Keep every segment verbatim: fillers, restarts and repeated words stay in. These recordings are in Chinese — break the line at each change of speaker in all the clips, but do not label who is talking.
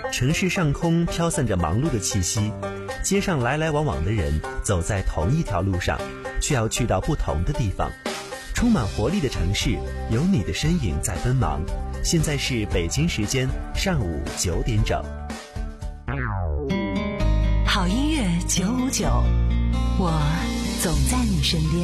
城市上空飘散着忙碌的气息，街上来来往往的人走在同一条路上，却要去到不同的地方。充满活力的城市，有你的身影在奔忙。现在是北京时间上午九点整。
好音乐九五九，我总在你身边。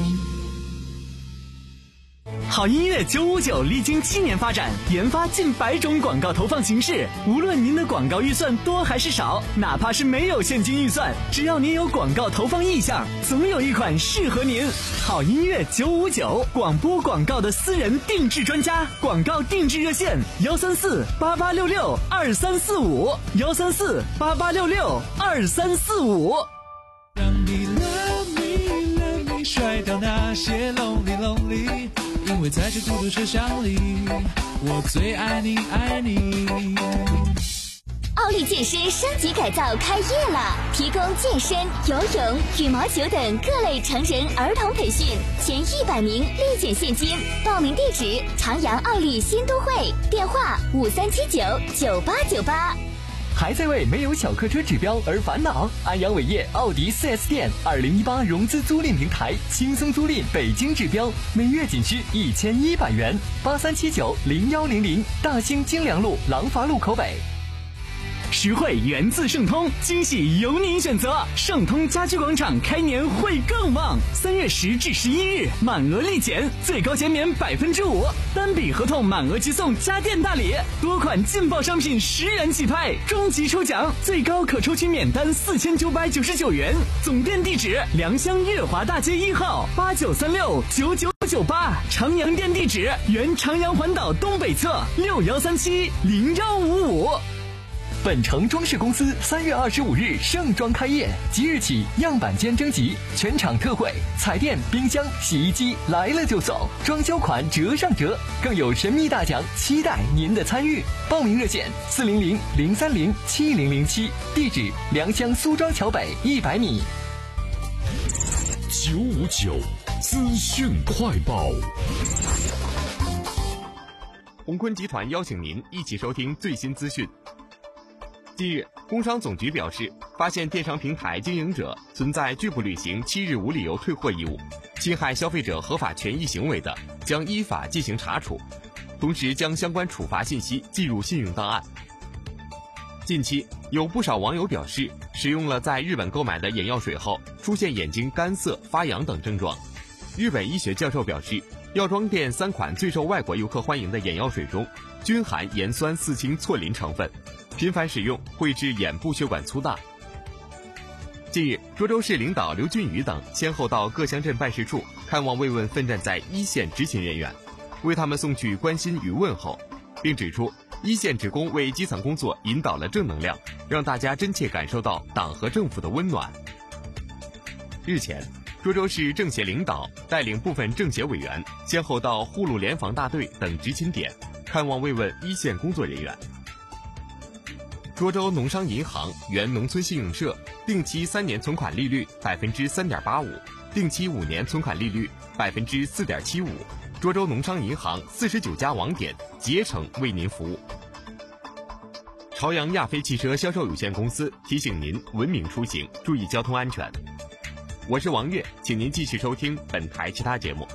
好音乐九五九历经七年发展，研发近百种广告投放形式。无论您的广告预算多还是少，哪怕是没有现金预算，只要您有广告投放意向，总有一款适合您。好音乐九五九，广播广告的私人定制专家，广告定制热线幺三四八八六六二三四五幺三四八八六六二三四五。
让你 love me love me 甩掉那些 lonely lonely，因为在这孤独车厢里，我最爱你爱你。
奥利健身升级改造开业了，提供健身、游泳、羽毛球等各类成人儿童培训，前一百名立减现金。报名地址：长阳奥利新都会，电话五三七九九八九八。
还在为没有小客车指标而烦恼？安阳伟业奥迪 四 S 店二零一八融资租赁平台，轻松租赁北京指标，每月仅需一千一百元。八三七九零幺零零，大兴京良路廊坊路口北。实惠源自盛通，惊喜由您选择。盛通家居广场开年会更旺，三月十至十一日满额立减，最高减免百分之五，单笔合同满额即送家电大礼，多款劲爆商品十元起拍，终极抽奖最高可抽取免单四千九百九十九元。总店地址：良乡悦华大街一号八九三六九九九八，长阳店地址：原长阳环岛东北侧六幺三七零幺五五。本城装饰公司三月二十五日盛装开业，即日起样板间征集，全场特惠，彩电、冰箱、洗衣机来了就送，装修款折上折，更有神秘大奖，期待您的参与。报名热线四零零零三零七零零七，地址良乡苏庄桥北一百米。
九五九资讯快报。
鸿坤集团邀请您一起收听最新资讯。近日，工商总局表示，发现电商平台经营者存在拒不履行七日无理由退货义务、侵害消费者合法权益行为的，将依法进行查处，同时将相关处罚信息记入信用档案。近期，有不少网友表示，使用了在日本购买的眼药水后，出现眼睛干涩、发痒等症状。日本医学教授表示，药妆店三款最受外国游客欢迎的眼药水中，均含盐酸四氢唑啉成分，频繁使用会致眼部血管粗大。近日，涿州市领导刘俊宇等先后到各乡镇办事处看望慰问奋战在一线执勤人员，为他们送去关心与问候，并指出一线职工为基层工作引导了正能量，让大家真切感受到党和政府的温暖。日前，涿州市政协领导带领部分政协委员先后到护路联防大队等执勤点看望慰问一线工作人员。涿州农商银行原农村信用社定期三年存款利率百分之三点八五，定期五年存款利率百分之四点七五。涿州农商银行四十九家网点竭诚为您服务。朝阳亚飞汽车销售有限公司提醒您文明出行，注意交通安全。我是王悦，请您继续收听本台其他节目。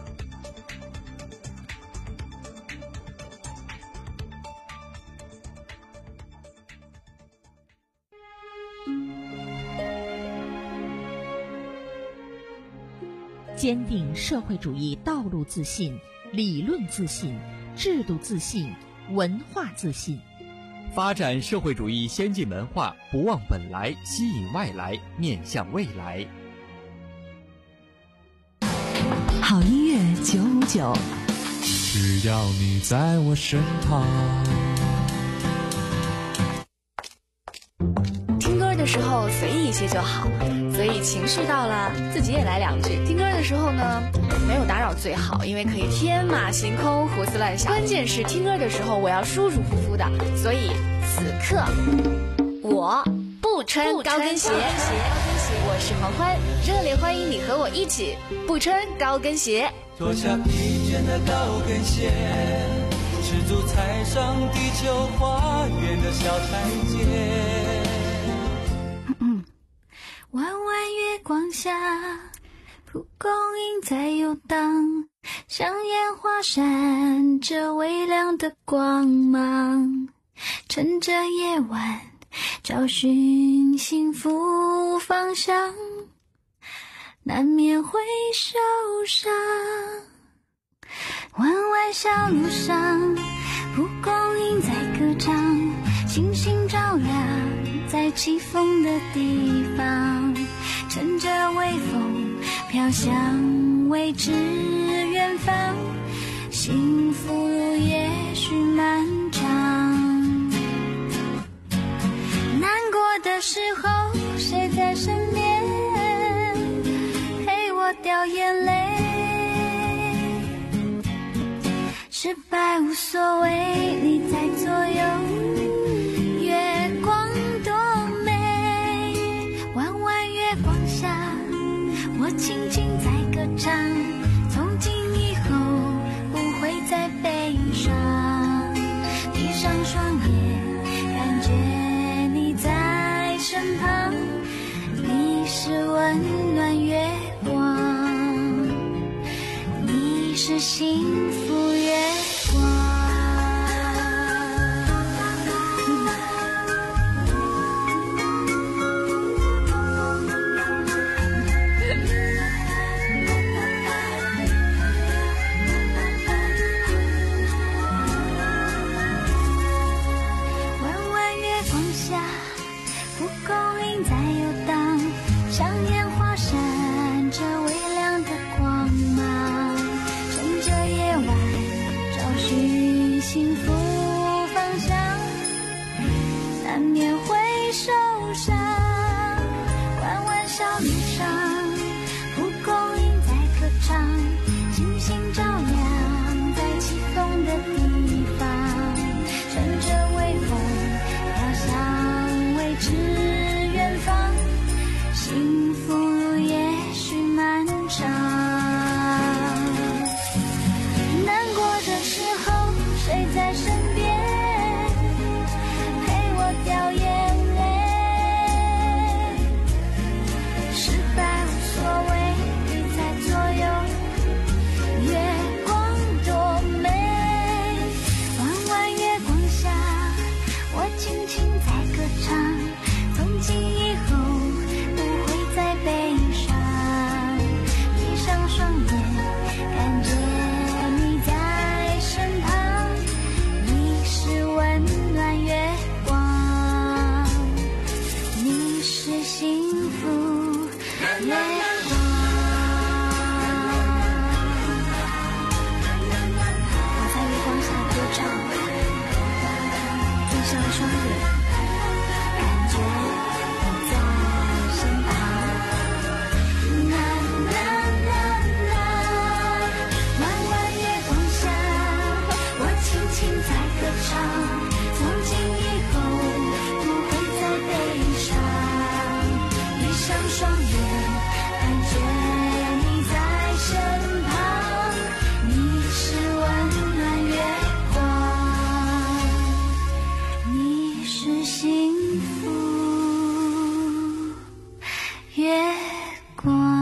坚定社会主义道路自信、理论自信、制度自信、文化自信，
发展社会主义先进文化，不忘本来，吸引外来，面向未来。
好音乐九五九，
只要你在我身旁。
听歌的时候随意一些就好，所以情绪到了自己也来两句。听歌的时候呢，没有打扰最好，因为可以天马行空胡思乱想。关键是听歌的时候我要舒舒服服的，所以此刻我不穿高跟鞋。我是黄欢，热烈欢迎你和我一起不穿高跟鞋。
脱下疲倦的高跟鞋，赤足踩
迈上地球花园的小台阶。
弯弯月光下，蒲公英在游荡，像烟花闪着微亮的光芒，趁着夜晚找寻幸福方向，难免会受伤。弯弯小路上，蒲公英在歌唱，星星照亮在起风的地方，趁着微风飘向未知远方，幸福路也许漫长。难过的时候谁在身边陪我掉眼泪，失败无所谓，你在左右，月光多美。弯弯月光下，我轻轻在歌唱，从今以后不会再悲伤。闭上双眼，感觉你在身旁，你是温暖月光，你是幸福月光。幸福方向，难免会受伤。弯弯小路上，蒲公英在歌唱，星星照亮在起风的地方，趁着微风飘向未知远方，幸福路也许漫长。难过的时候谁在身边陪我掉眼泪，失败无所谓，你在左右，月光多美。弯弯月光下，我轻轻在歌唱，从今以后不会再悲伤。闭上双眼，感觉你在身旁，你是温暖月光，你是幸福月光。我在月光下歌唱，闭上双眼，感觉你在身旁。啦啦啦啦，弯弯月光下，我轻轻在歌唱，从今以后不会再悲伤。闭上双眼，感觉你在身旁，你是温暖月光，你是幸福月光。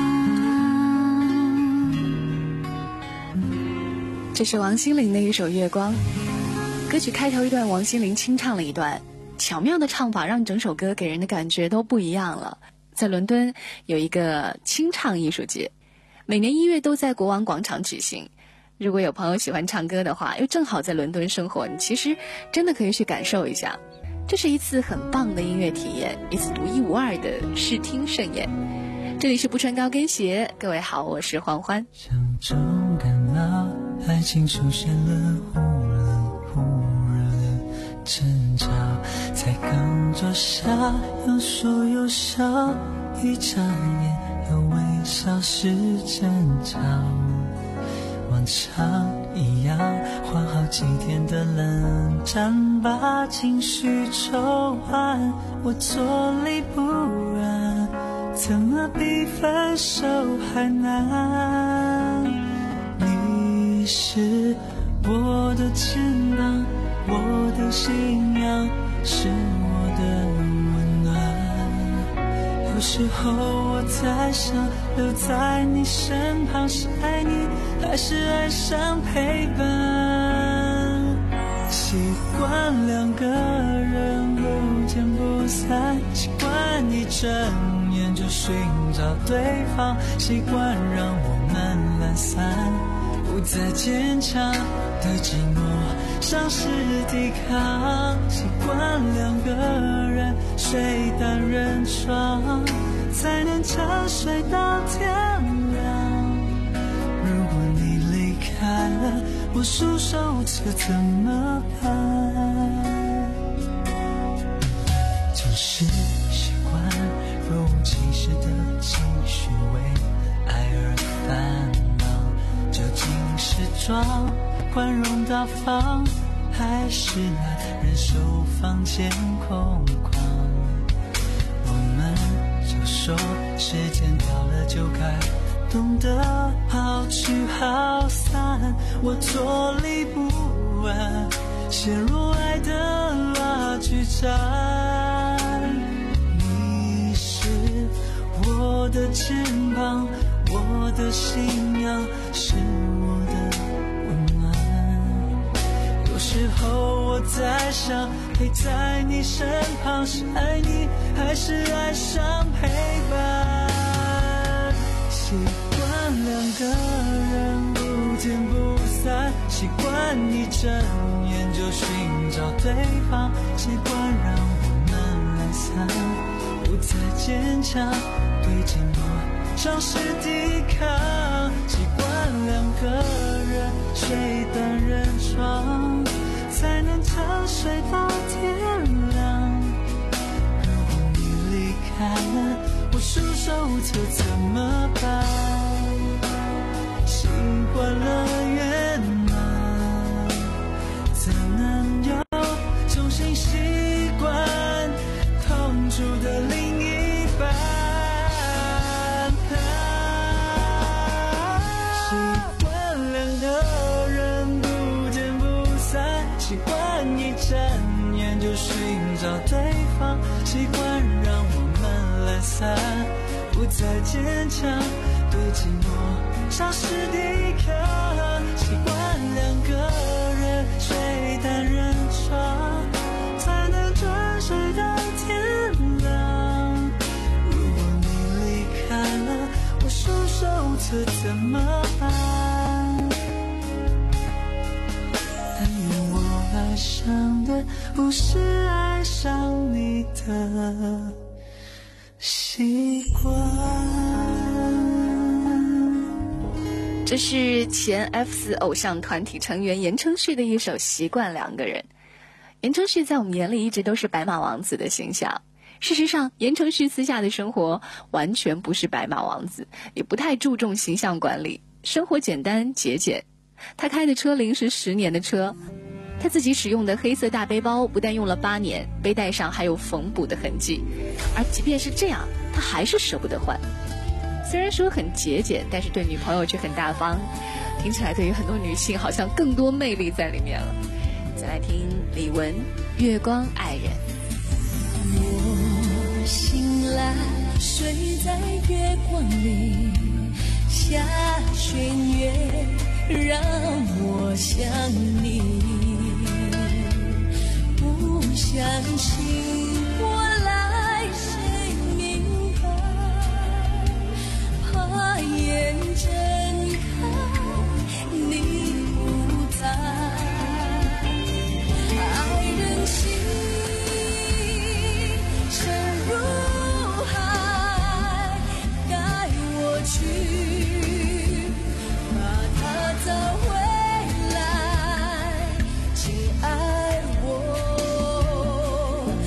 这是王心凌的一首《月光》。歌曲开头一段，王心凌清唱了一段，巧妙的唱法让整首歌给人的感觉都不一样了。在伦敦有一个清唱艺术节，每年一月都在国王广场举行。如果有朋友喜欢唱歌的话，又正好在伦敦生活，你其实真的可以去感受一下。这是一次很棒的音乐体验，一次独一无二的视听盛宴。这里是不穿高跟鞋，各位好，我是欢欢。
像重感冒，爱情出现了忽冷忽热的争吵，才刚坐下，又说又笑，一眨眼又微笑是争吵。往常一样，花好几天的冷战，把情绪抽完，我坐立不安，怎么比分手还难？你是我的肩膀，我的信仰，是我的温暖。有时候我在想，留在你身旁是爱你，还是爱上陪伴？习惯两个人不见不散，习惯一睁眼就寻找对方，习惯让我们懒散，不再坚强的寂寞，丧失抵抗。习惯两个人睡单人床，才能长睡到天亮。如果你离开了，我束手无策怎么办？就是习惯若无其事的情绪为爱而烦恼，究竟是装宽容大方，还是难忍受房间空旷？我们就说时间到了就该懂得好聚好散，我坐立不安，陷入爱的拉锯战。你是我的肩膀，我的信仰，是我的温暖。有时候我在想，陪在你身旁是爱你，还是爱上陪伴？习惯两个人不见不散，习惯一睁眼就寻找对方，习惯让我们懒散，不再坚强，对寂寞丧失抵抗。习惯两个人睡单人床，才能长睡到天亮。如果你离开了，我束手无策怎么办？习惯了圆满，怎能有重新习惯痛楚的另一半？习惯两个人不见不散，习惯一睁眼就寻找对方，习惯让我们懒散，不再坚强，对寂寞丧失抵抗。习惯两个人睡单人床，才能专睡到天亮。如果你离开了，我束手无策怎么办？但愿我爱上的不是爱上你的习惯。
这是前 F 四 偶像团体成员言承旭的一首《习惯两个人》。言承旭在我们眼里一直都是白马王子的形象，事实上言承旭私下的生活完全不是白马王子，也不太注重形象管理，生活简单节俭。他开的车龄是十年的车，他自己使用的黑色大背包不但用了八年，背带上还有缝补的痕迹，而即便是这样，他还是舍不得换。虽然说很节俭，但是对女朋友却很大方，听起来对于很多女性好像更多魅力在里面了。再来听李玟《月光爱人》。
我醒来睡在月光里，下弦月让我想你，不相信我来谁明白，怕眼睁开你不在，爱人心深如海，带我去，把它找回来，请爱我。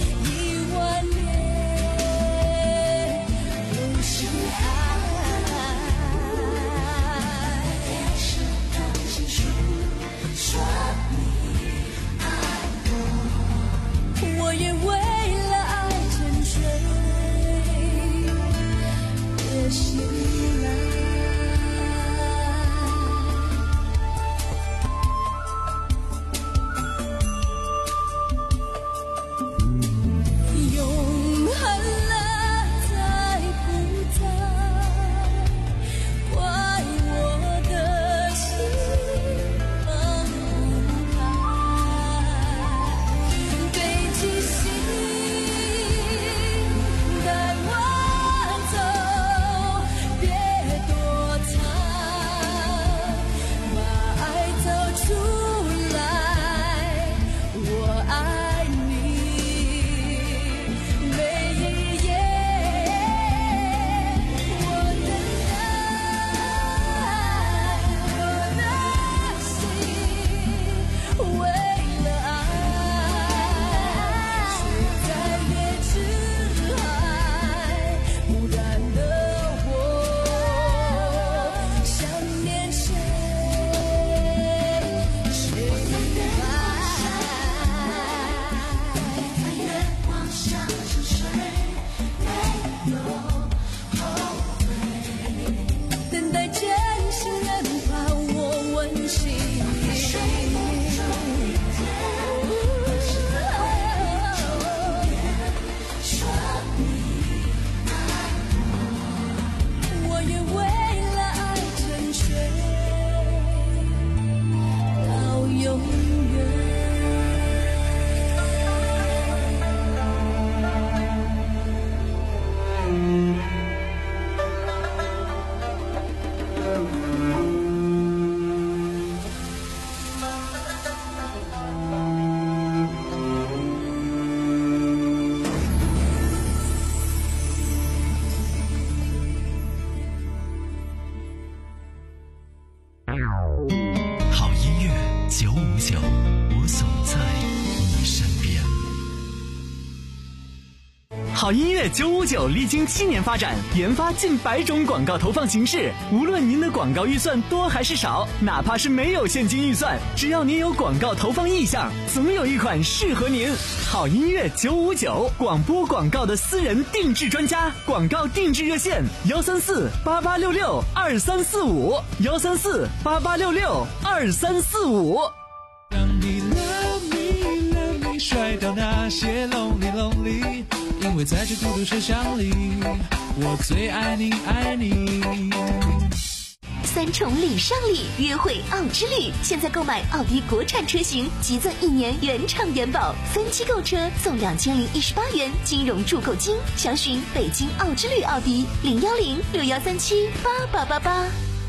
好音乐九五九历经七年发展，研发近百种广告投放形式。无论您的广告预算多还是少，哪怕是没有现金预算，只要您有广告投放意向，总有一款适合您。好音乐九五九，广播广告的私人定制专家，广告定制热线：幺三四八八六六二三四五，幺三四八八六六二三四五。
让你 love me love me 甩掉那些 lonely lonely， 因为在这孤独车厢里，我最爱你爱你。
三重礼尚礼，约会奥之旅。现在购买奥迪国产车型，即赠一年原厂原保，分期购车送两千零一十八元金融助购金。详询北京奥之旅奥迪零幺零六幺三七八八八八。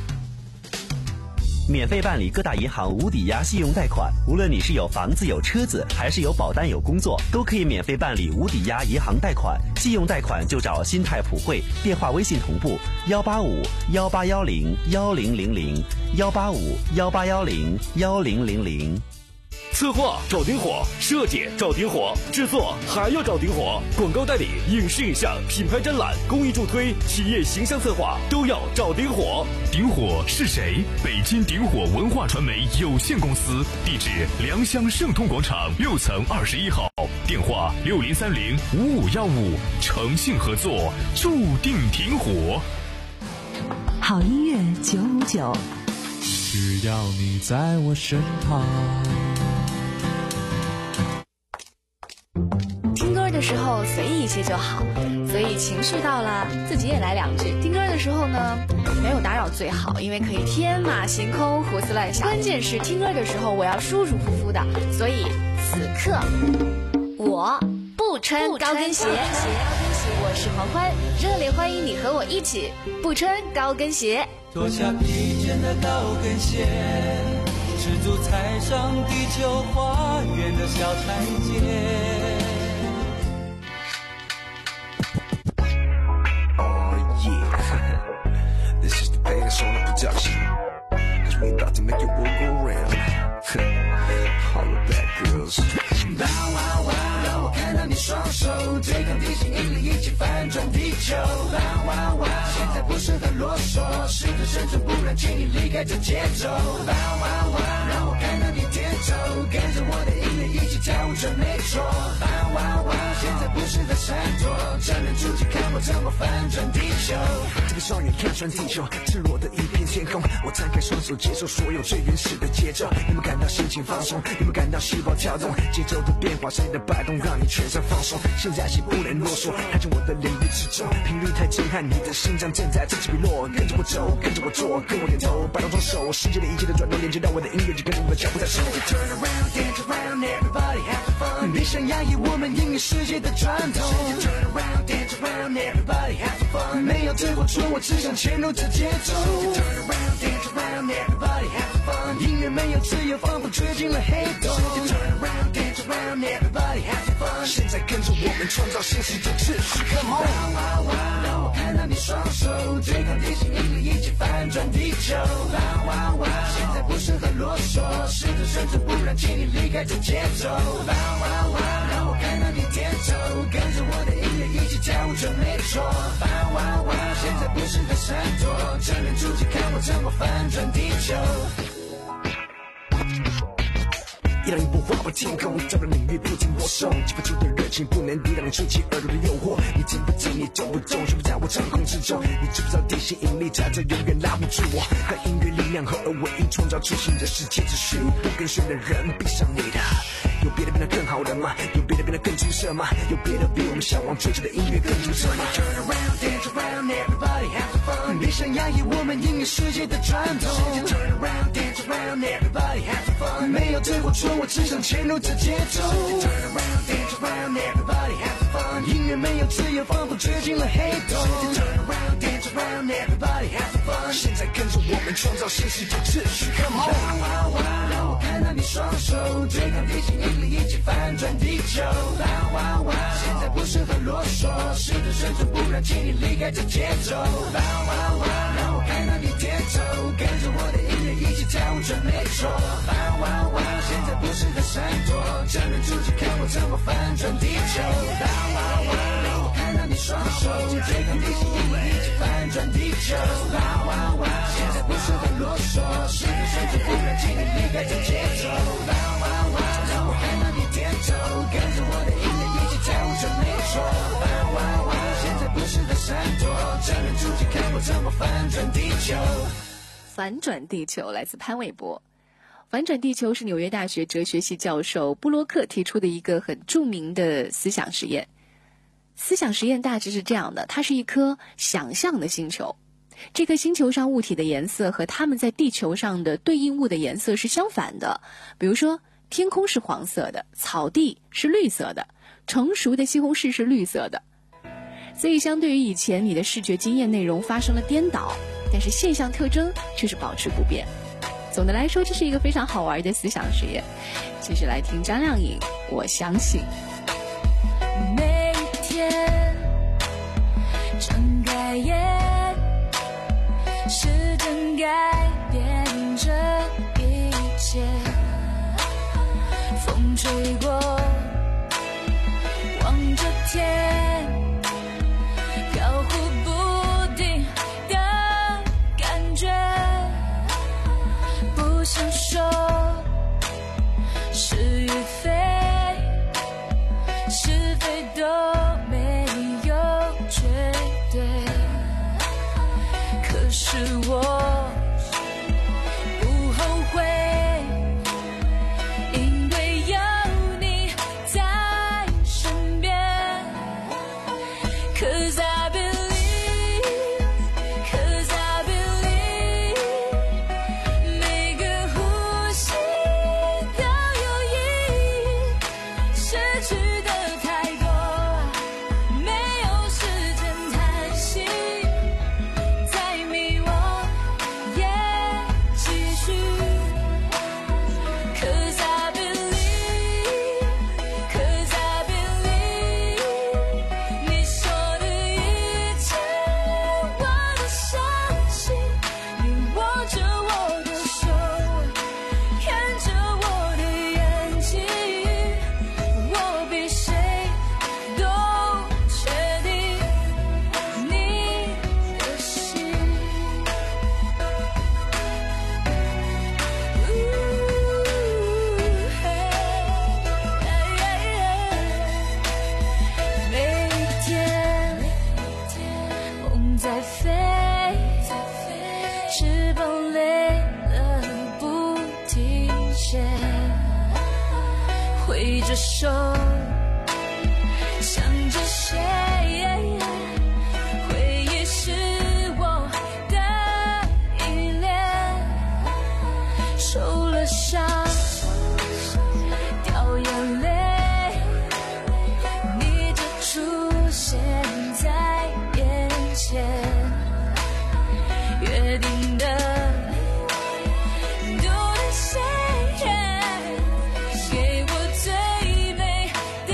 免费办理各大银行无抵押信用贷款，无论你是有房子有车子，还是有保单有工作，都可以免费办理无抵押银行贷款。信用贷款就找新泰普惠，电话微信同步幺八五幺八幺零幺零零零幺八五幺八幺零幺零零零。
策划找顶火，设计找顶火，制作还要找顶火，广告代理、影视影像、品牌展览、公益助推、企业形象策划都要找顶火。
顶火是谁？北京顶火文化传媒有限公司，地址良乡盛通广场六层二十一号，电话六零三零五五幺五，诚信合作，注定顶火。
好音乐九五九，
只要你在我身旁。
听歌的时候随意一些就好，所以情绪到了自己也来两句。听歌的时候呢，没有打扰最好，因为可以天马行空胡思乱想。关键是听歌的时候我要舒舒服服的，所以此刻我不穿高跟鞋。我是黄欢，热烈欢迎你和我一起不穿高跟鞋。
脱下披肩的高跟鞋，赤足踩上地球花园的小台阶。
On the production, cause we about to make it work go round. All the bad girls. Bow wow wow， 让我看到你双手对抗地心引力，一起翻转地球。Bow wow wow， 现在不是很啰嗦，试着生存，不然请你离开这节奏。Bow wow wow， 让我看到你点头，跟着我的音乐一起跳舞，这没错。Bow wow wow， 现在不是在闪躲，站得住就看我怎么翻转地球。这个双眼看穿地球，赤裸的一片天空，我摊开双手接受所有最原始的节奏。你们感到心情放松，你们感到细胞跳动，节奏的变化，谁的摆动让你全身放松。现在是不能啰嗦，踏进我的领域之中，频率太震撼，你的心脏正在此起彼落。跟着我走，跟着我做，跟我点头，摆动双手，世界的一切的转动连接到我的音乐，就跟着我的脚步在手。Turn around, dance around, everybody have fun。别想压抑我们音乐世界的传统。Turn around, dance around, everybody have fun。没有对或错，我只想嵌入这节奏。Turn around, dance around, everybody have fun。音乐没有自由，仿佛吹进了黑洞。Turn around, dance around, everybody have fun。现在跟着我们创造新世界秩序 ，Come on！ 哇哇哇，让我看到你双手对抗地心引力，一起翻转地球。哇哇哇，现在不是很啰嗦，试着生存，不然请你离开这节奏。哇哇哇，让我看到你点头，跟着我的音乐一起跳舞，这没错。哇哇哇，现在不是在闪躲，站得住就看我怎么翻转地球。一浪一波划破天空，照亮领域不停播送，激发出的热情不能抵挡触及耳朵的诱惑。你听不听，你懂不懂，全部在我掌控之中。你知不知道地心引力在这永远拉不住我？和音乐力量合而为一，创造出新的世界秩序。不跟随的人，闭上你的。有别的变得更好的吗？有别的变得更出色吗？有别的比我们向往追求的音乐更出色吗 ？Turn around, dance around, everybody have fun。别想压抑我们音乐世界的传统。Turn around, dance around, everybody have fun。没有对或错，我只想嵌入这节奏。Turn around, dance around, everybody have fun。音乐没有自由，仿佛吹进了黑洞。Turn around, dance around, everybody have fun。现在跟着我们创造新世界秩序 ，Come on！ 哇哇，让我看到你双手对抗地心引力，一起翻转地球。哇哇哇，现在不是很啰嗦，试着生存，不然请你离开这节奏。哇哇哇，让我看到你点头，跟着我的音乐一起跳舞，这没错。哇哇哇，现在不是在闪躲，站得住就看我怎么翻转地球。哇哇哇，让我看双手对抗地心引力，一起翻转地球。哇哇哇！现在不是很啰嗦，是个水准不然，请你离开这节奏。哇哇哇！让我看到你点头，跟着我的音乐一起跳舞就没错。哇哇哇！现在不是在闪躲，正人出去看我怎么翻转地球。
反转地球来自潘玮柏。反转地球是纽约大学哲学系教授布洛克提出的一个很著名的思想实验。思想实验大致是这样的，它是一颗想象的星球，这颗星球上物体的颜色和它们在地球上的对应物的颜色是相反的。比如说，天空是黄色的，草地是绿色的，成熟的西红柿是绿色的。所以相对于以前，你的视觉经验内容发生了颠倒，但是现象特征却是保持不变。总的来说，这是一个非常好玩的思想实验。继续来听张靓颖，我相信。
每天睁开眼，时针改变这一切。风吹过，望着天，飘忽不定的感觉。不想说是与非，是非都没有绝对，可是我不后悔，因为有你在身边。 Cause I believe, cause I believe， 每个呼吸都有意义，失去的太多，没有时间叹息，再迷惘也继续。Cause I believe, cause I believe， 你说的一切我都相信，你握着我的手，看着我的眼睛，我比谁都确定你的心。每天梦在飞，翅膀累了不停歇，挥着手想着谁，回忆是我的依恋，受了伤掉眼泪，你就出现在眼前，约定的都得谁给我最美的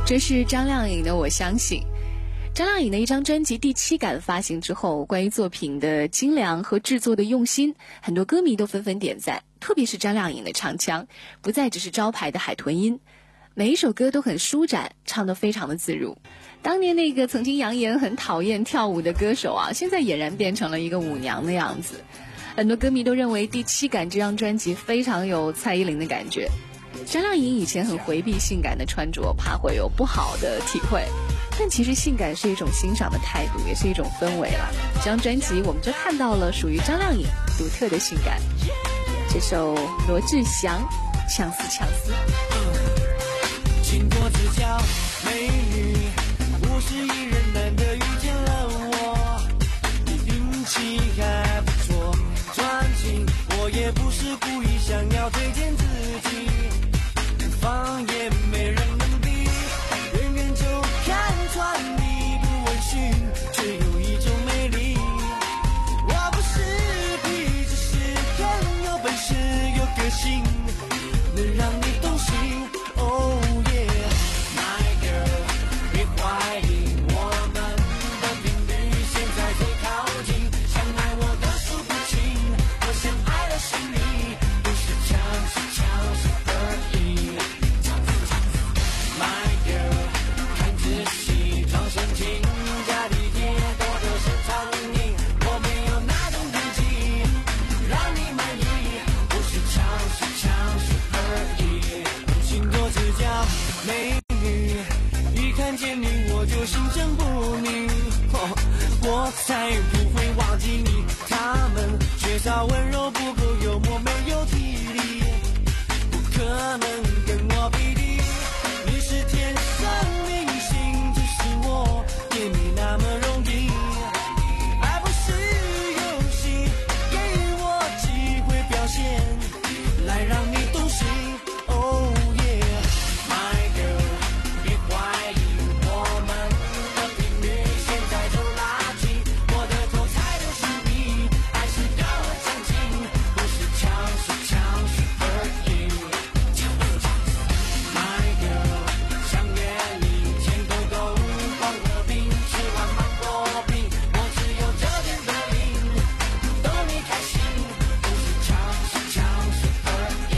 这是张靓颖的《我相信》。张靓颖的一张专辑《第七感》发行之后，关于作品的精良和制作的用心，很多歌迷都纷纷点赞。特别是张靓颖的唱腔，不再只是招牌的海豚音，每一首歌都很舒展，唱得非常的自如。当年那个曾经扬言很讨厌跳舞的歌手啊，现在俨然变成了一个舞娘的样子。很多歌迷都认为《第七感》这张专辑非常有蔡依林的感觉。张靓颖以前很回避性感的穿着，怕会有不好的体会，但其实性感是一种欣赏的态度，也是一种氛围了。这张专辑我们就看到了属于张靓颖独特的性感。这首罗志祥《呛死呛死》。
经过指教美女五十亿人难得遇见了我，你运气还不错，专情我也不是故意想要推荐自己，方也没人能比，远远就看穿你不温驯，却有一种魅力。我不是皮，只是很有本事有个性，能让你动心。Oh yeah my girl， 别怀疑我们的频率现在最靠近，想爱我的数不清，我想爱的是你，不是强势强势而已。My girl， 看仔细装深情，加体贴多的是苍蝇，我没有那种脾气让你满意，不是强势强势而已。请多指教美女，一看见你我就心生不宁，哦，我才不会忘记你，他们缺少温柔，不够幽默，没有体力，不可能跟我比拟。你是天生明星，只是我也没那么容易，爱不是游戏，给我机会表现，来让你动心。Oh yeah my girl， 别怀疑我们的频率现在就拉近，我的头才流行你，还是高而长进，不是强势强势而已。My girl， 想约你牵狗狗逛河滨，吃完芒果冰，我只有这点本领，逗你开心，不是强势强势而已。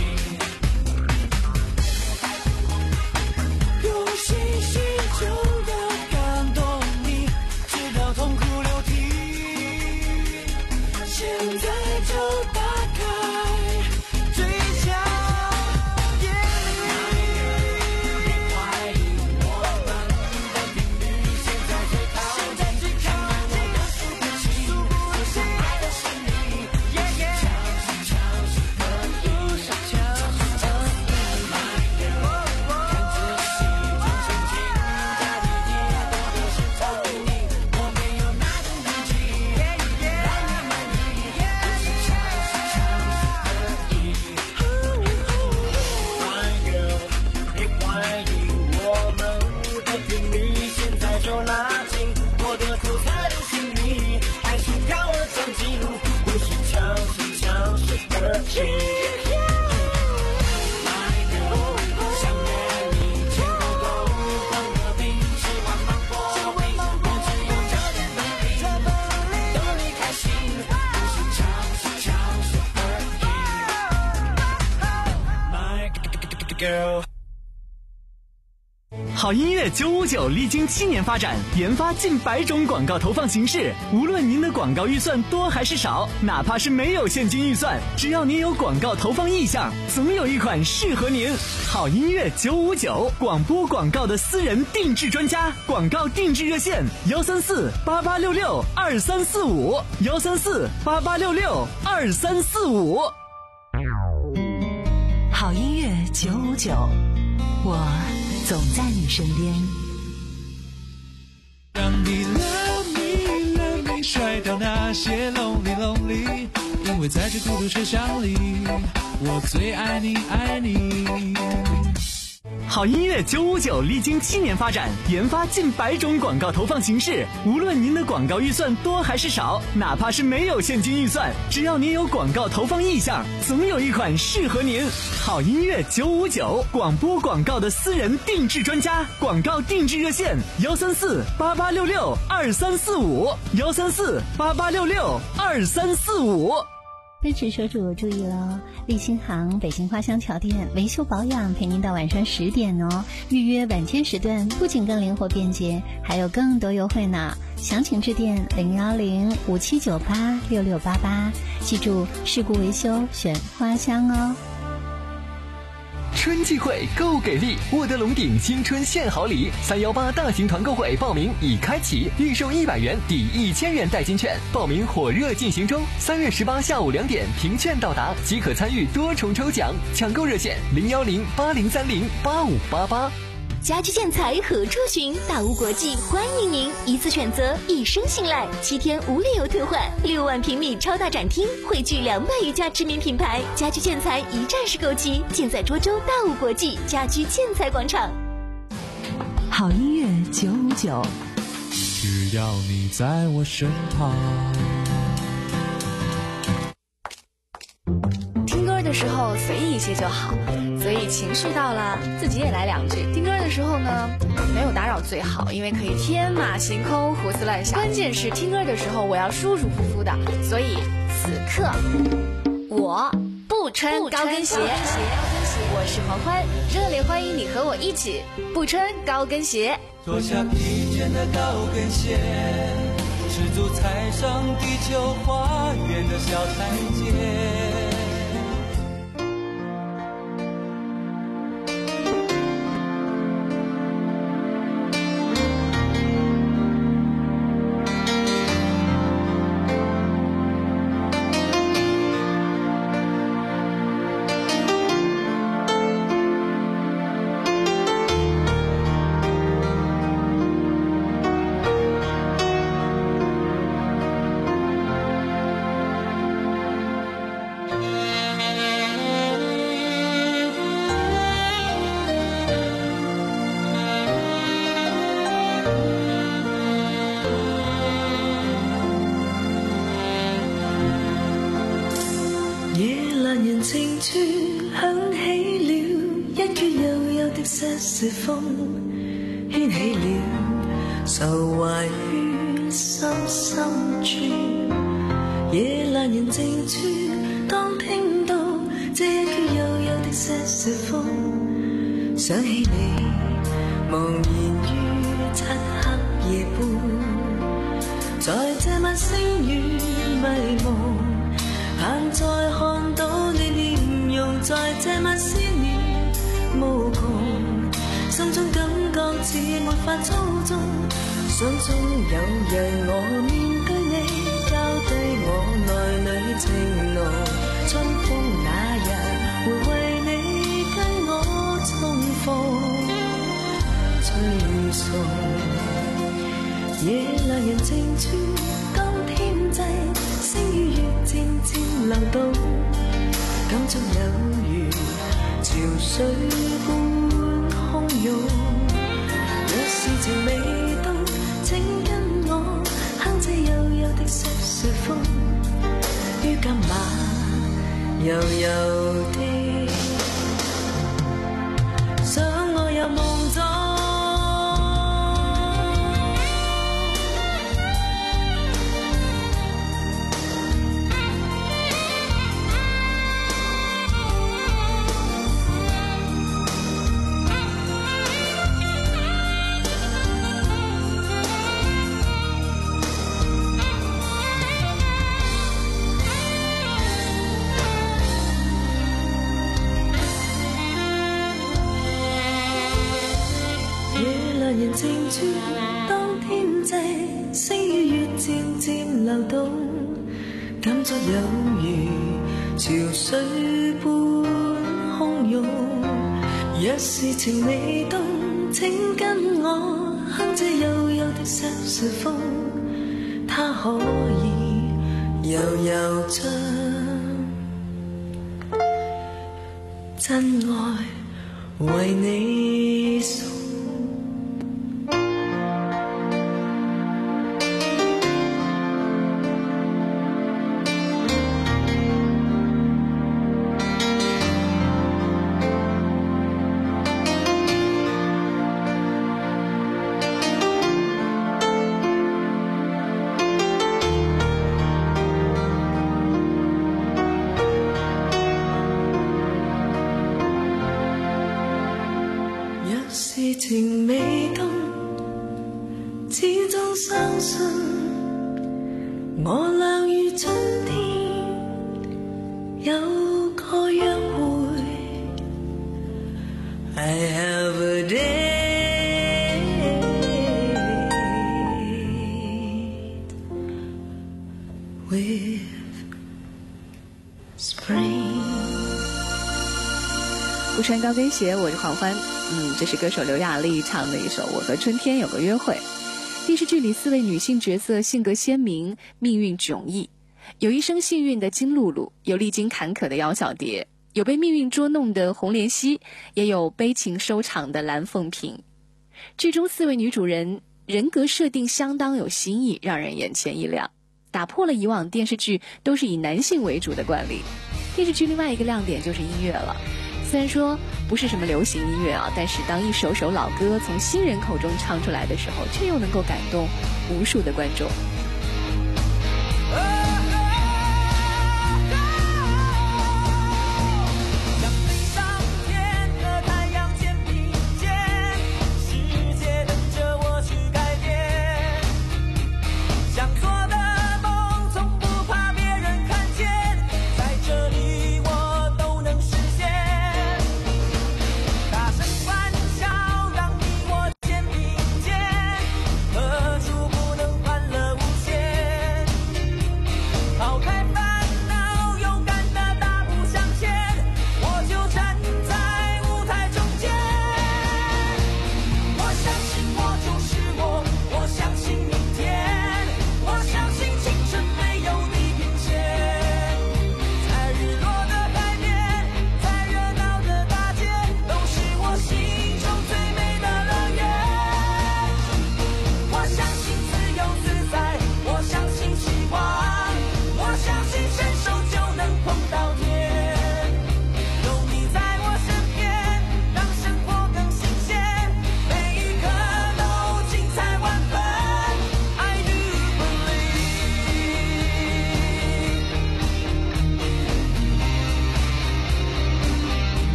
有信心就要感动你，直到痛哭流涕，现在就打开嘴角眼泪。别怀疑我们的频率现在最靠近，看我的数不清，我想爱的是你，不是强势强势而已，不是强势而已。My girl， 看仔细装深情，加体贴多的是苍蝇，我没有那种脾气让你满意，不是强势强势而已。My girl， 别怀疑我们的频率现在就拉近，我的口才流行你，还是高而长进，不是强势强势而已。My girl， 想约你牵狗狗逛河滨，吃完芒果冰，我只有这点本领，逗你开心，不是强势强势而已。My girl。
好音乐九五九历经七年发展，研发近百种广告投放形式。无论您的广告预算多还是少，哪怕是没有现金预算，只要您有广告投放意向，总有一款适合您。好音乐九五九，广播广告的私人定制专家，广告定制热线：幺三四八八六六二三四五，幺三四八八六六二三四五。
好音乐九五九，我总在你身边。
让你 love me love me 甩掉那些 lonely lonely， 因为在这孤独车厢里，我最爱你爱你。
好音乐九五九历经七年发展，研发近百种广告投放形式。无论您的广告预算多还是少，哪怕是没有现金预算，只要您有广告投放意向，总有一款适合您。好音乐九五九，广播广告的私人定制专家，广告定制热线：幺三四八八六六二三四五，幺三四八八六六二三四五。
奔驰车主注意了，立新行北京花乡桥店维修保养陪您到晚上十点哦。预约晚间时段不仅更灵活便捷，还有更多优惠呢。详情致电零幺零五七九八六六八八，记住事故维修选花乡哦。
春季会购给力，沃德龙鼎新春献好礼，三幺八大型团购会报名已开启，预售一百元抵一千元代金券，报名火热进行中。三月十八下午两点凭券到达即可参与多重抽奖，抢购热线零幺零八零三零八五八八。
家居建材何处寻？大屋国际欢迎您，一次选择，一生信赖，七天无理由退换，六万平米超大展厅，汇聚两百余家知名品牌，家居建材一站式购齐，尽在涿州大屋国际家居建材广场。
好音乐九五九，
只要你在我身旁。
听歌的时候随意一些就好，所以情绪到了自己也来两句。听歌的时候呢，没有打扰最好，因为可以天马行空胡思乱想。关键是听歌的时候我要舒舒服服的，所以此刻我不穿高跟鞋。我是黄欢，热烈欢迎你和我一起不穿高跟鞋。
脱下披肩的高跟鞋，赤足踩上地球花园的小台阶。情處響起了一闕悠悠的瑟瑟風，掀起了愁懷於心深處。夜闌人靜處，當聽到這一闕悠悠的瑟瑟風，想起你茫然於漆黑夜半，在這晚星雨迷蒙，盼再看到你臉容，在這晚思念無窮，心中感覺似沒法操縱，想中有日我面對你，交低我內裏情濃，春風那日會為你跟我重逢，吹送夜闌人靜處，當天際星與月漸漸流動，感觸有如潮水般洶湧。若是情未到，請跟我哼這悠悠的瑟瑟風，於今晚悠悠的想我入夢中。人靜處，當天際星與月漸漸流動，感觸有如潮水般洶湧。若是情未凍，請跟我哼這悠悠的瑟瑟風，它可以悠悠將真愛为你送。事情未到，始終相信我倆於春天有個約會。I have a date with spring。
不穿高跟鞋，我是黄欢。嗯，这是歌手刘雅丽唱的一首《我和春天有个约会》。电视剧里四位女性角色性格鲜明，命运迥异，有一生幸运的金露露，有历经坎坷的姚小蝶，有被命运捉弄的红莲溪，也有悲情收场的蓝凤萍。剧中四位女主人人格设定相当有新意，让人眼前一亮，打破了以往电视剧都是以男性为主的惯例。电视剧另外一个亮点就是音乐了。虽然说不是什么流行音乐啊，但是当一首首老歌从新人口中唱出来的时候，却又能够感动无数的观众。
何处不能欢乐无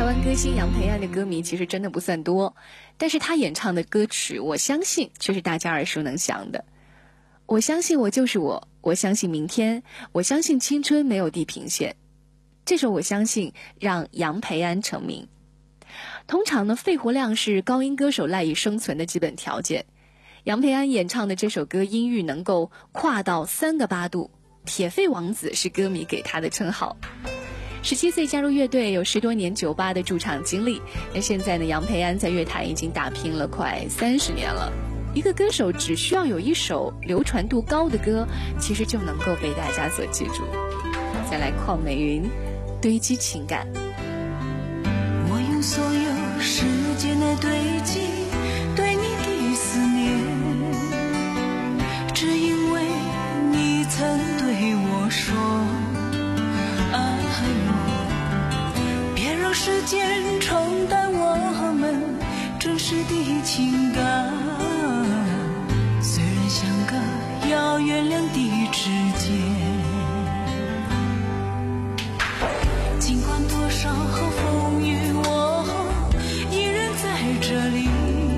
湾歌星杨培安的歌迷其实真的不算多，但是他演唱的歌曲，我相信却是大家耳熟能详的。我相信我就是我，我相信明天，我相信青春没有地平线。这首我相信让杨培安成名。通常呢，肺活量是高音歌手赖以生存的基本条件。杨培安演唱的这首歌音域能够跨到三个八度，铁肺王子是歌迷给他的称号。十七岁加入乐队，有十多年酒吧的驻场经历。那现在呢，杨培安在乐坛已经打拼了快三十年了。一个歌手只需要有一首流传度高的歌，其实就能够被大家所记住。再来邝美云，堆积情感。
我用所有时间来堆积对你的思念，只因为你曾对我说，哎呦，别让时间冲淡我们真实的情感，虽然相隔遥远两地之间，尽管多少风雨，我依然在这里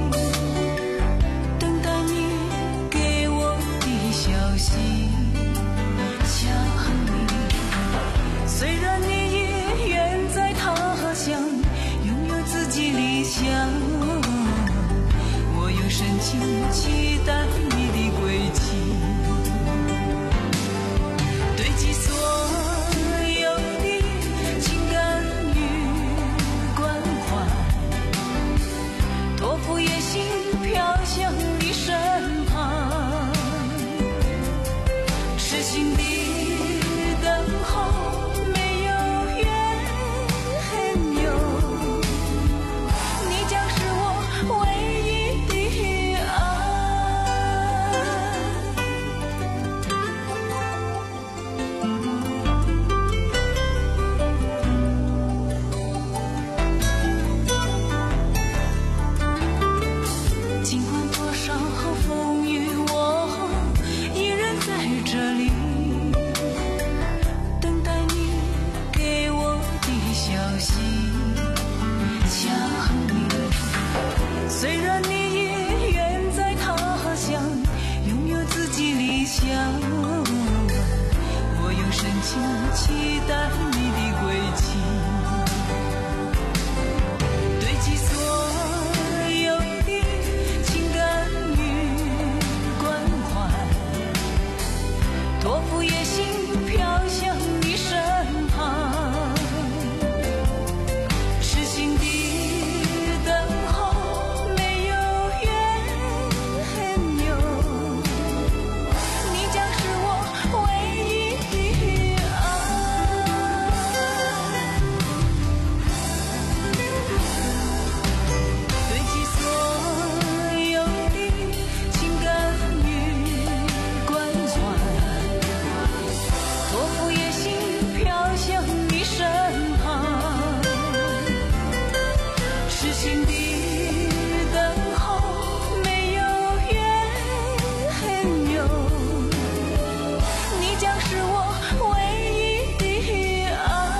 等待你给我的消息。想你，虽然你已远在他乡，拥有自己理想，我有深情期待你的归期，堆积所有的情感与关怀，托付野心飘向你身旁，痴心的等候，没有怨恨忧，你将是我唯一的爱。尽管多少风雨，我依然在这里等待你给我的消息。想你，虽然你已远在他乡，拥有自己理想，我用深情期待你的归期，堆积所有的情感与关怀，托付野心飘向你身旁，痴心的等候，没有怨恨忧，你将是我唯一的爱。堆积所有的情感与关怀，托付野心飘向你身旁，痴心的等候，没有怨恨忧，你将是我唯一的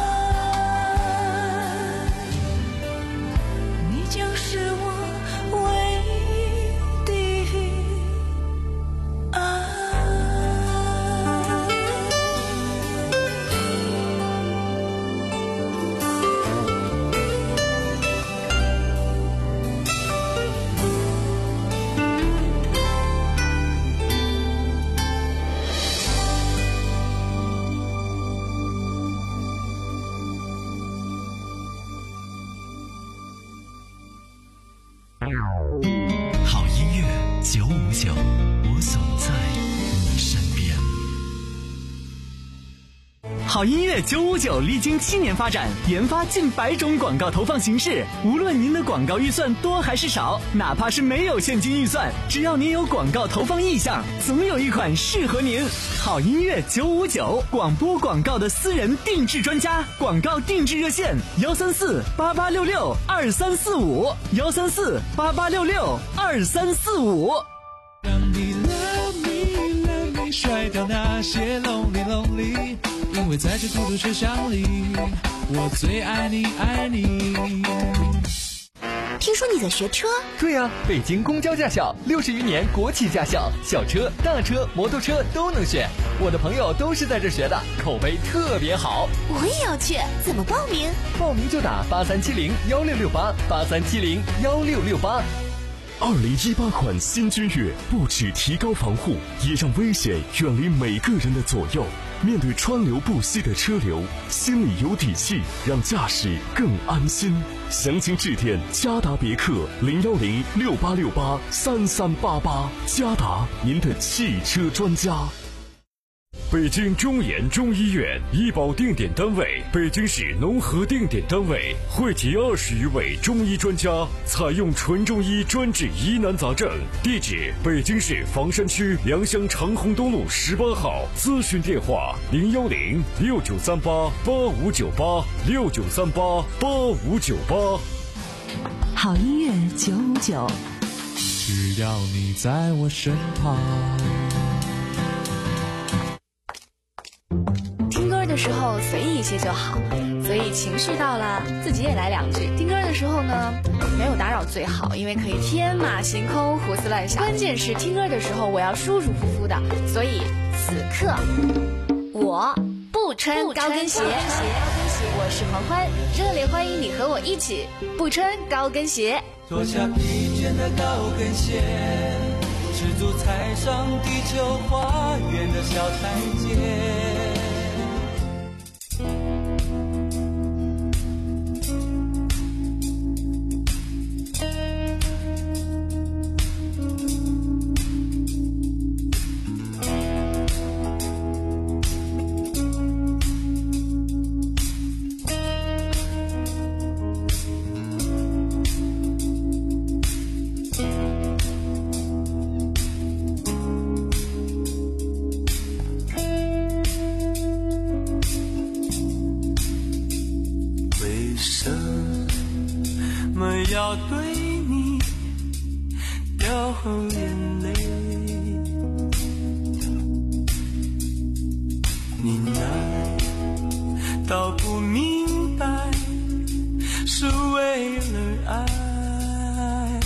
爱，你将是我唯一的爱。
好音乐九五九，我总在你身边。
好音乐九五九历经七年发展，研发近百种广告投放形式。无论您的广告预算多还是少，哪怕是没有现金预算，只要您有广告投放意向，总有一款适合您。好音乐九五九，广播广告的私人定制专家，广告定制热线幺三四八八六六二三四五幺三四八八六六二三四五。
让你 love me love me，甩掉那些 lonely lonely。 因为在这孤独车厢里，我最爱你爱你。
听说你在学车？
对呀、啊，北京公交驾校六十余年国企驾校，小车、大车、摩托车都能选。我的朋友都是在这学的，口碑特别好。
我也要去，怎么报名？
报名就打八三七零幺六六八八三七零幺六六八。
二零一八款新君越不只提高防护，也让危险远离每个人的左右。面对川流不息的车流，心里有底气，让驾驶更安心。详情致电嘉达别克零幺零六八六八三三八八，嘉达您的汽车专家。
北京中研中医院医保定点单位，北京市农合定点单位，汇集二十余位中医专家，采用纯中医专治疑难杂症。地址：北京市房山区良乡长虹东路十八号。咨询电话：零幺零六九三八八五九八六九三八八五九八。
好音乐九五九，
只要你在我身旁。
听歌的时候随意一些就好，所以情绪到了自己也来两句。听歌的时候呢，没有打扰最好，因为可以天马行空胡思乱想。关键是听歌的时候我要舒舒服服的，所以此刻我不穿高跟鞋。我是黄欢，热烈欢迎你和我一起不穿高跟鞋。
脱下披肩的高跟鞋，赤足踩上地球花园的小台阶。要对你掉眼泪，你难道不明白是为了爱？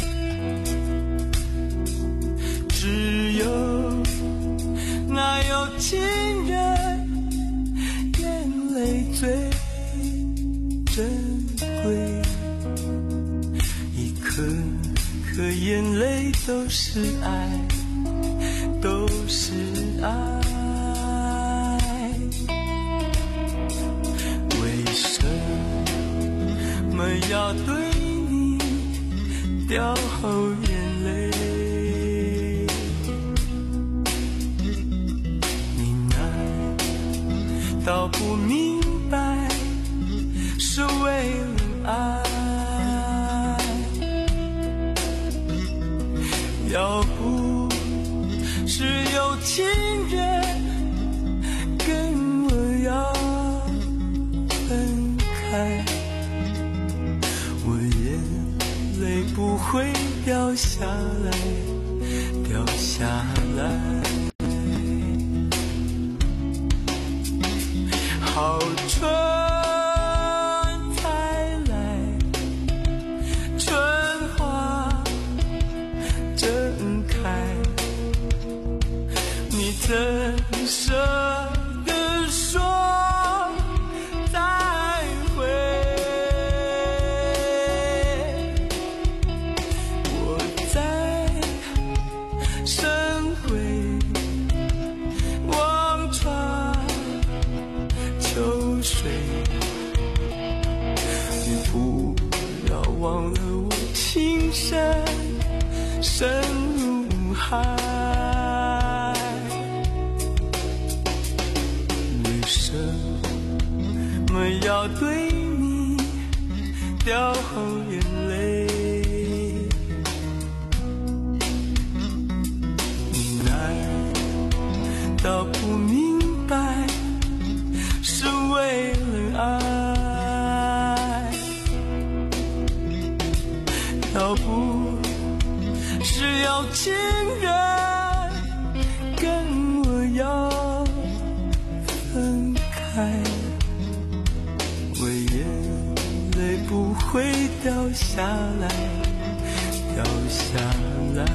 只有那有情人眼泪最珍贵，颗颗眼泪都是爱，都是爱。为什么要对你掉眼泪？你难道不明白是为了爱？要不是有情人跟我要分开，我眼泪不会掉下来，掉下来。好春才来，春花正开，你怎舍得说再会？我在深回望穿秋水，你不要忘了我情深深如海。为什么要对你掉眼泪？你难道不明白是为了爱？要不是有情人跟我要分开， 海，我眼泪不会掉下来，掉下来。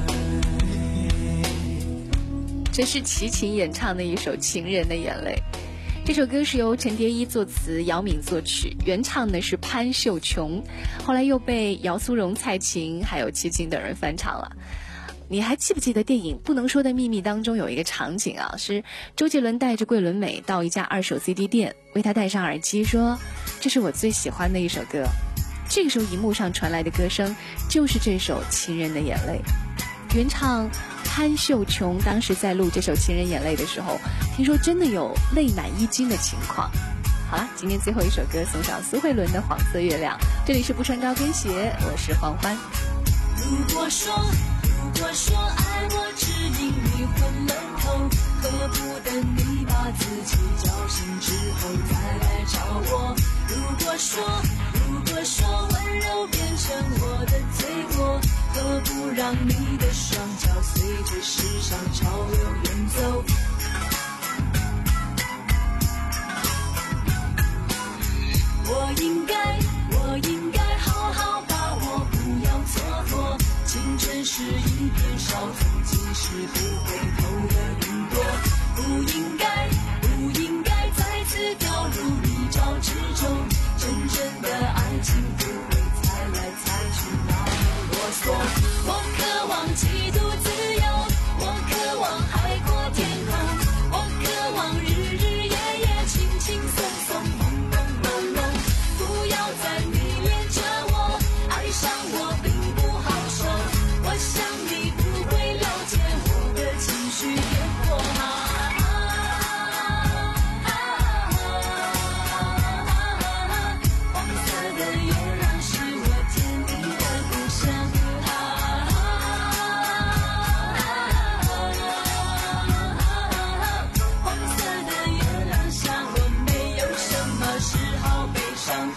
这是齐秦演唱的一首《情人的眼泪》。这首歌是由陈蝶衣作词，姚敏作曲，原唱呢是潘秀琼，后来又被姚苏蓉、蔡琴还有齐秦等人翻唱了。你还记不记得电影《不能说的秘密》当中有一个场景啊，是周杰伦带着桂纶镁到一家二手 C D 店，为他戴上耳机说，这是我最喜欢的一首歌。这个时候荧幕上传来的歌声就是这首《情人的眼泪》。原唱潘秀琼当时在录这首《情人眼泪》的时候，听说真的有泪满衣襟的情况。好了，今天最后一首歌送上苏慧伦的《黄色月亮》。这里是不穿高跟鞋，我是黄欢。
如果说如果说爱我只因你昏了头，何不等你把自己叫醒之后再来找我？如果说如果说温柔变成我的罪过，何不让你的双脚随着时尚潮流远走？我应该我应该好好把握，不要蹉跎。青春是一片烧腾，即使不回头的云朵。不应该不应该再次掉入泥沼之中，真正的爱情不会猜来猜去那么啰嗦。我渴望极度自由，我渴望海阔天空，我渴望日日夜夜轻轻松松朦朦胧胧。不要再迷恋着我，爱上我并不好受，我想你不会了解我的情绪变化。黄色的月亮是我甜蜜的故乡。黄色的月亮下，我没有什么时候悲伤。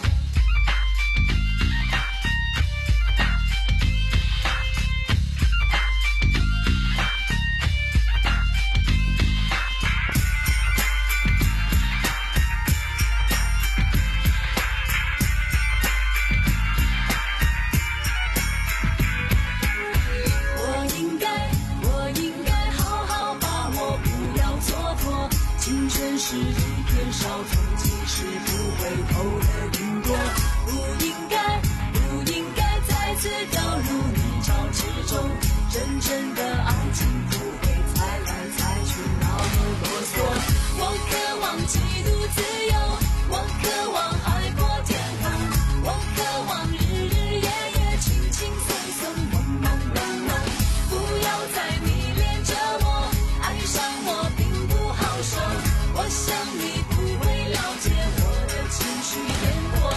我应该我应该好好把握，不要蹉跎。青春是一片烧腾，即使不回头的云朵。不应该不应该再次掉入泥沼之中，真正的爱情不会猜来猜去那么啰嗦。我渴望极度自由，我渴望海阔天空，我渴望日日夜夜轻轻松松朦朦胧胧。不要再迷恋着我，爱上我并不好受，我想你不会了解我的情绪变化。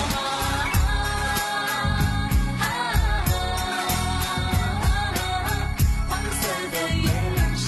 黄色的月亮是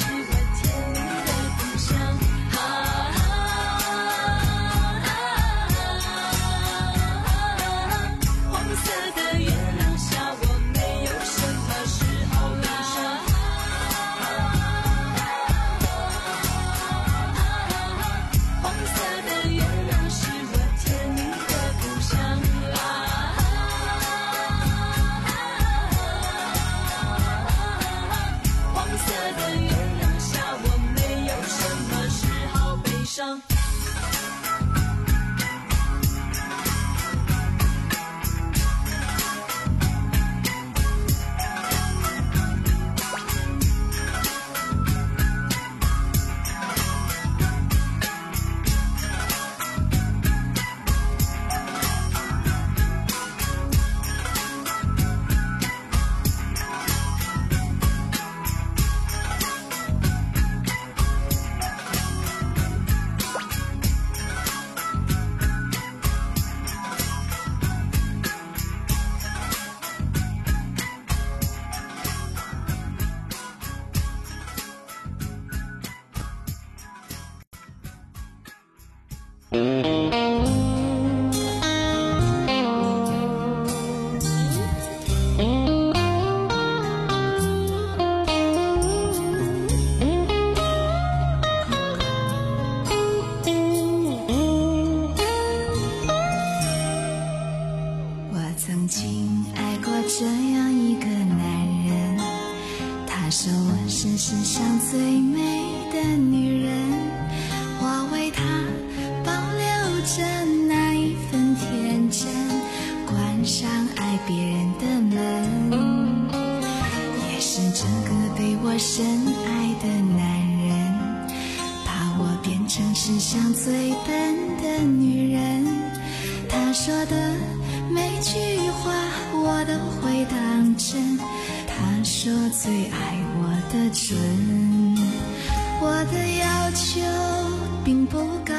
生世上最笨的女人，她说的每句话我都会当真。她说最爱我的准，我的要求并不高，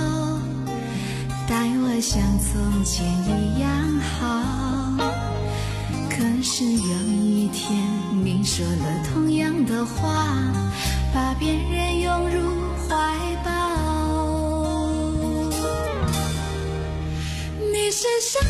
待我像从前一样好。可是有一天你说了同样的话，把别人拥入怀抱。你身上